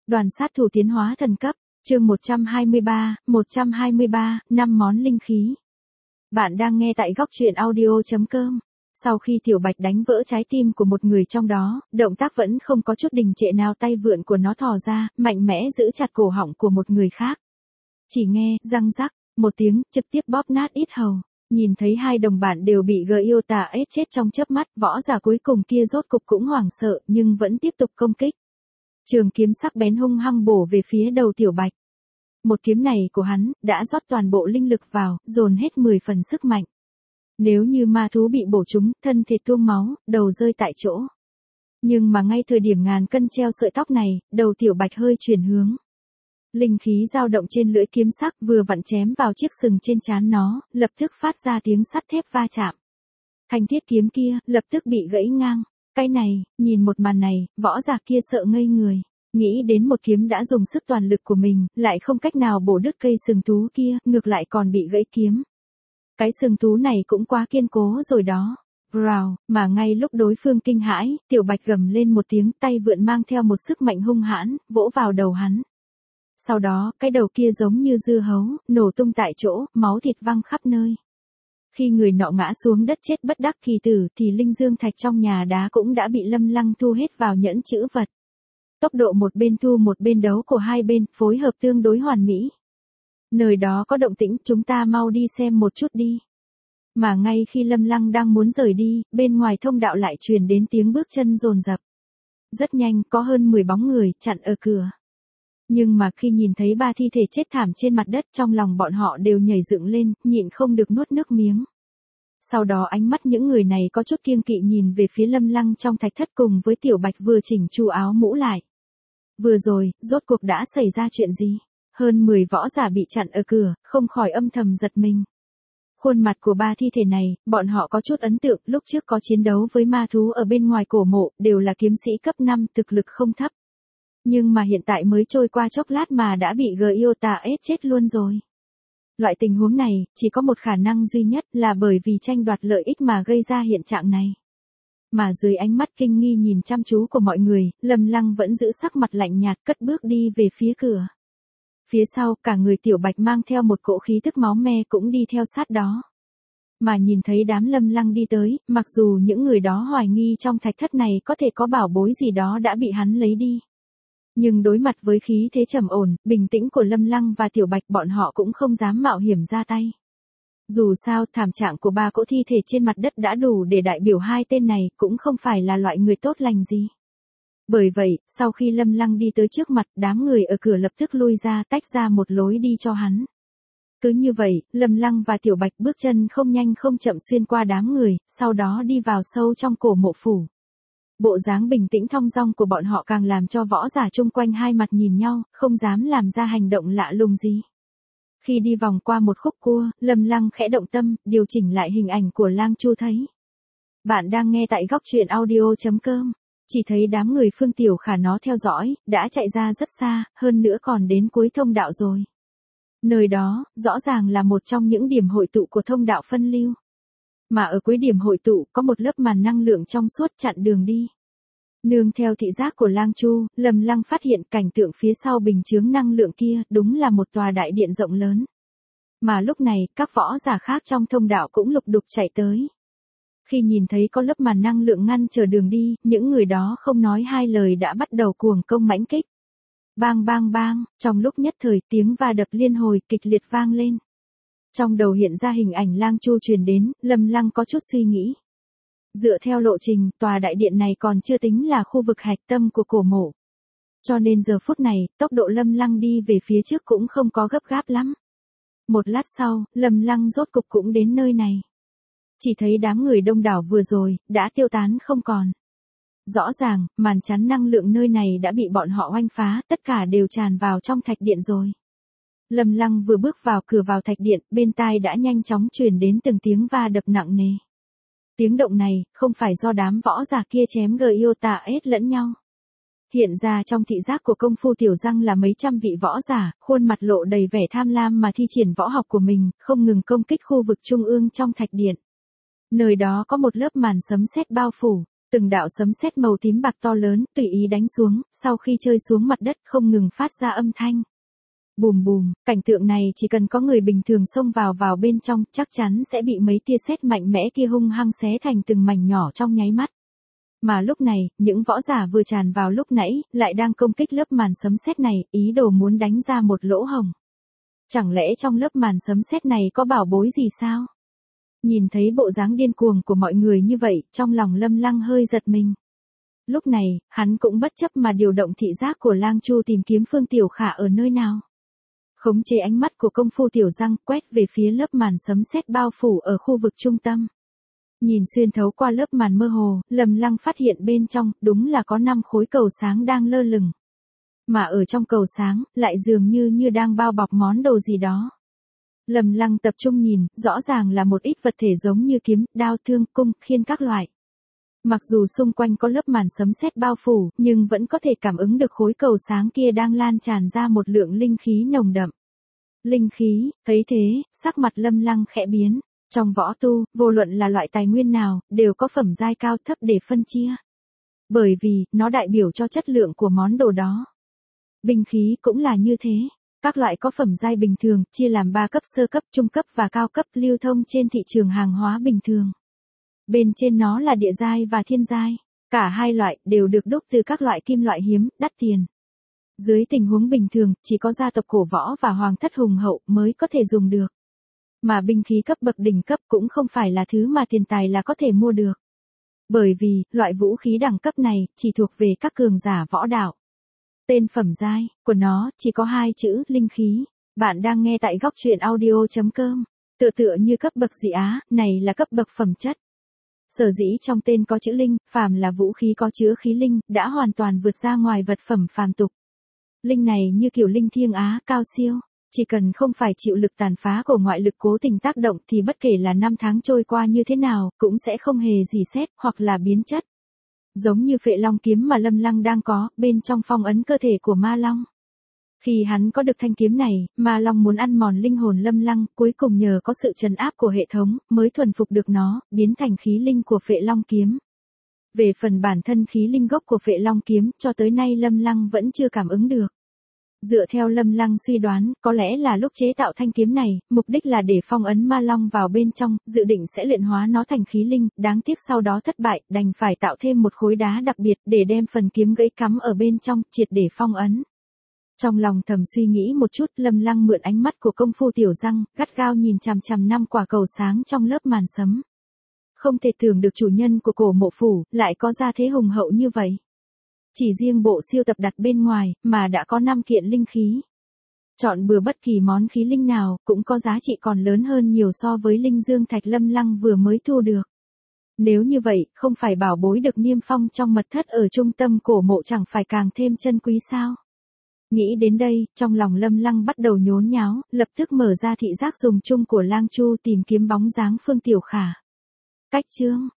Đoàn sát thủ tiến hóa thần cấp, chương 123, 5 món linh khí. Bạn đang nghe tại góc truyện audio.com. Sau khi Tiểu Bạch đánh vỡ trái tim của một người trong đó, động tác vẫn không có chút đình trệ nào, tay vượn của nó thò ra, mạnh mẽ giữ chặt cổ họng của một người khác. Chỉ nghe, răng rắc, một tiếng, trực tiếp bóp nát yết hầu. Nhìn thấy hai đồng bạn đều bị Gyota chết trong chớp mắt, võ giả cuối cùng kia rốt cục cũng hoảng sợ, nhưng vẫn tiếp tục công kích. Trường kiếm sắc bén hung hăng bổ về phía đầu Tiểu Bạch. Một kiếm này của hắn, đã rót toàn bộ linh lực vào, dồn hết 10 phần sức mạnh. Nếu như ma thú bị bổ trúng, thân thể tuôn máu, đầu rơi tại chỗ. Nhưng mà ngay thời điểm ngàn cân treo sợi tóc này, đầu Tiểu Bạch hơi chuyển hướng. Linh khí dao động trên lưỡi kiếm sắc vừa vặn chém vào chiếc sừng trên trán nó, lập tức phát ra tiếng sắt thép va chạm. Thanh thiết kiếm kia, lập tức bị gãy ngang. Cái này, nhìn một màn này, võ giả kia sợ ngây người. Nghĩ đến một kiếm đã dùng sức toàn lực của mình, lại không cách nào bổ đứt cây sừng thú kia, ngược lại còn bị gãy kiếm. Cái sừng thú này cũng quá kiên cố rồi đó. Rào, mà ngay lúc đối phương kinh hãi, Tiểu Bạch gầm lên một tiếng, tay vượn mang theo một sức mạnh hung hãn, vỗ vào đầu hắn. Sau đó, cái đầu kia giống như dưa hấu, nổ tung tại chỗ, máu thịt văng khắp nơi. Khi người nọ ngã xuống đất chết bất đắc kỳ tử thì linh dương thạch trong nhà đá cũng đã bị Lâm Lăng thu hết vào nhẫn chữ vật. Tốc độ một bên thu một bên đấu của hai bên, phối hợp tương đối hoàn mỹ. Nơi đó có động tĩnh, chúng ta mau đi xem một chút đi. Mà ngay khi Lâm Lăng đang muốn rời đi, bên ngoài thông đạo lại truyền đến tiếng bước chân dồn dập. Rất nhanh, có hơn 10 bóng người chặn ở cửa. Nhưng mà khi nhìn thấy 3 thi thể chết thảm trên mặt đất, trong lòng bọn họ đều nhảy dựng lên, nhịn không được nuốt nước miếng. Sau đó ánh mắt những người này có chút kiêng kỵ nhìn về phía Lâm Lăng trong thạch thất cùng với Tiểu Bạch vừa chỉnh chu áo mũ lại. Vừa rồi, rốt cuộc đã xảy ra chuyện gì? Hơn 10 võ giả bị chặn ở cửa, không khỏi âm thầm giật mình. Khuôn mặt của 3 thi thể này, bọn họ có chút ấn tượng, lúc trước có chiến đấu với ma thú ở bên ngoài cổ mộ, đều là kiếm sĩ cấp 5, thực lực không thấp. Nhưng mà hiện tại mới trôi qua chốc lát mà đã bị Gyota chết luôn rồi. Loại tình huống này, chỉ có một khả năng duy nhất là bởi vì tranh đoạt lợi ích mà gây ra hiện trạng này. Mà dưới ánh mắt kinh nghi nhìn chăm chú của mọi người, Lâm Lăng vẫn giữ sắc mặt lạnh nhạt cất bước đi về phía cửa. Phía sau, cả người Tiểu Bạch mang theo một cỗ khí tức máu me cũng đi theo sát đó. Mà nhìn thấy đám Lâm Lăng đi tới, mặc dù những người đó hoài nghi trong thạch thất này có thể có bảo bối gì đó đã bị hắn lấy đi. Nhưng đối mặt với khí thế trầm ổn, bình tĩnh của Lâm Lăng và Tiểu Bạch, bọn họ cũng không dám mạo hiểm ra tay. Dù sao, thảm trạng của 3 cỗ thi thể trên mặt đất đã đủ để đại biểu hai tên này cũng không phải là loại người tốt lành gì. Bởi vậy, sau khi Lâm Lăng đi tới trước mặt, đám người ở cửa lập tức lui ra, tách ra một lối đi cho hắn. Cứ như vậy, Lâm Lăng và Tiểu Bạch bước chân không nhanh không chậm xuyên qua đám người, sau đó đi vào sâu trong cổ mộ phủ. Bộ dáng bình tĩnh thong dong của bọn họ càng làm cho võ giả chung quanh hai mặt nhìn nhau, không dám làm ra hành động lạ lùng gì. Khi đi vòng qua một khúc cua, Lâm Lăng khẽ động tâm, điều chỉnh lại hình ảnh của Lang Chu thấy. Bạn đang nghe tại góc truyện audio.com. Chỉ thấy đám người Phương Tiểu Khả nó theo dõi, đã chạy ra rất xa, hơn nữa còn đến cuối thông đạo rồi. Nơi đó, rõ ràng là một trong những điểm hội tụ của thông đạo phân lưu. Mà ở cuối điểm hội tụ, có một lớp màn năng lượng trong suốt chặn đường đi. Nương theo thị giác của Lang Chu, Lâm Lăng phát hiện cảnh tượng phía sau bình chướng năng lượng kia, đúng là một tòa đại điện rộng lớn. Mà lúc này, các võ giả khác trong thông đạo cũng lục đục chạy tới. Khi nhìn thấy có lớp màn năng lượng ngăn chờ đường đi, những người đó không nói hai lời đã bắt đầu cuồng công mãnh kích. Bang bang bang, trong lúc nhất thời tiếng va đập liên hồi kịch liệt vang lên. Trong đầu hiện ra hình ảnh Lang Chu truyền đến, Lâm Lăng có chút suy nghĩ. Dựa theo lộ trình, tòa đại điện này còn chưa tính là khu vực hạch tâm của cổ mộ. Cho nên giờ phút này, tốc độ Lâm Lăng đi về phía trước cũng không có gấp gáp lắm. Một lát sau, Lâm Lăng rốt cục cũng đến nơi này. Chỉ thấy đám người đông đảo vừa rồi, đã tiêu tán không còn. Rõ ràng, màn chắn năng lượng nơi này đã bị bọn họ oanh phá, tất cả đều tràn vào trong thạch điện rồi. Lâm Lăng vừa bước vào cửa vào thạch điện, bên tai đã nhanh chóng truyền đến từng tiếng va đập nặng nề. Tiếng động này, không phải do đám võ giả kia chém Gyota lẫn nhau. Hiện ra trong thị giác của công phu Tiểu Răng là mấy trăm vị võ giả, khuôn mặt lộ đầy vẻ tham lam mà thi triển võ học của mình, không ngừng công kích khu vực trung ương trong thạch điện. Nơi đó có một lớp màn sấm sét bao phủ. Từng đạo sấm sét màu tím bạc to lớn, tùy ý đánh xuống, sau khi rơi xuống mặt đất không ngừng phát ra âm thanh. Bùm bùm, cảnh tượng này chỉ cần có người bình thường xông vào bên trong, chắc chắn sẽ bị mấy tia sét mạnh mẽ kia hung hăng xé thành từng mảnh nhỏ trong nháy mắt. Mà lúc này, những võ giả vừa tràn vào lúc nãy, lại đang công kích lớp màn sấm sét này, ý đồ muốn đánh ra một lỗ hổng. Chẳng lẽ trong lớp màn sấm sét này có bảo bối gì sao? Nhìn thấy bộ dáng điên cuồng của mọi người như vậy, trong lòng Lâm Lăng hơi giật mình. Lúc này, hắn cũng bất chấp mà điều động thị giác của Lang Chu tìm kiếm Phương Tiểu Khả ở nơi nào. Khống chế ánh mắt của công phu Tiểu Giang quét về phía lớp màn sấm sét bao phủ ở khu vực trung tâm. Nhìn xuyên thấu qua lớp màn mơ hồ, Lâm Lăng phát hiện bên trong, đúng là có 5 khối cầu sáng đang lơ lửng. Mà ở trong cầu sáng, lại dường như đang bao bọc món đồ gì đó. Lâm Lăng tập trung nhìn, rõ ràng là một ít vật thể giống như kiếm, đao thương, cung, khiên các loại. Mặc dù xung quanh có lớp màn sấm sét bao phủ, nhưng vẫn có thể cảm ứng được khối cầu sáng kia đang lan tràn ra một lượng linh khí nồng đậm. Linh khí, thấy thế, sắc mặt Lâm Lăng khẽ biến. Trong võ tu, vô luận là loại tài nguyên nào, đều có phẩm giai cao thấp để phân chia. Bởi vì, nó đại biểu cho chất lượng của món đồ đó. Binh khí cũng là như thế. Các loại có phẩm giai bình thường, chia làm 3 cấp: sơ cấp, trung cấp và cao cấp, lưu thông trên thị trường hàng hóa bình thường. Bên trên nó là địa giai và thiên giai. Cả hai loại đều được đúc từ các loại kim loại hiếm, đắt tiền. Dưới tình huống bình thường, chỉ có gia tộc cổ võ và hoàng thất hùng hậu mới có thể dùng được. Mà binh khí cấp bậc đỉnh cấp cũng không phải là thứ mà tiền tài là có thể mua được. Bởi vì, loại vũ khí đẳng cấp này, chỉ thuộc về các cường giả võ đạo. Tên phẩm giai của nó chỉ có 2 chữ, linh khí. Bạn đang nghe tại góc truyện audio.com. Tựa như cấp bậc dị á, này là cấp bậc phẩm chất. Sở dĩ trong tên có chữ linh, phàm là vũ khí có chứa khí linh, đã hoàn toàn vượt ra ngoài vật phẩm phàm tục. Linh này như kiểu linh thiêng á, cao siêu. Chỉ cần không phải chịu lực tàn phá của ngoại lực cố tình tác động thì bất kể là năm tháng trôi qua như thế nào, cũng sẽ không hề rỉ sét hoặc là biến chất. Giống như Phệ Long kiếm mà Lâm Lăng đang có, bên trong phong ấn cơ thể của Ma Long. Khi hắn có được thanh kiếm này, Ma Long muốn ăn mòn linh hồn Lâm Lăng, cuối cùng nhờ có sự trấn áp của hệ thống, mới thuần phục được nó, biến thành khí linh của Phệ Long kiếm. Về phần bản thân khí linh gốc của Phệ Long kiếm, cho tới nay Lâm Lăng vẫn chưa cảm ứng được. Dựa theo Lâm Lăng suy đoán, có lẽ là lúc chế tạo thanh kiếm này, mục đích là để phong ấn Ma Long vào bên trong, dự định sẽ luyện hóa nó thành khí linh, đáng tiếc sau đó thất bại, đành phải tạo thêm một khối đá đặc biệt để đem phần kiếm gãy cắm ở bên trong, triệt để phong ấn. Trong lòng thầm suy nghĩ một chút, Lâm Lăng mượn ánh mắt của công phu Tiểu Giang, gắt gao nhìn chằm chằm 5 quả cầu sáng trong lớp màn sấm. Không thể tưởng được chủ nhân của Cổ Mộ phủ lại có gia thế hùng hậu như vậy. Chỉ riêng bộ siêu tập đặt bên ngoài, mà đã có 5 kiện linh khí. Chọn bừa bất kỳ món khí linh nào, cũng có giá trị còn lớn hơn nhiều so với linh dương thạch Lâm Lăng vừa mới thu được. Nếu như vậy, không phải bảo bối được niêm phong trong mật thất ở trung tâm cổ mộ chẳng phải càng thêm chân quý sao? Nghĩ đến đây, trong lòng Lâm Lăng bắt đầu nhốn nháo, lập tức mở ra thị giác dùng chung của Lang Chu tìm kiếm bóng dáng Phương Tiểu Khả. Cách chương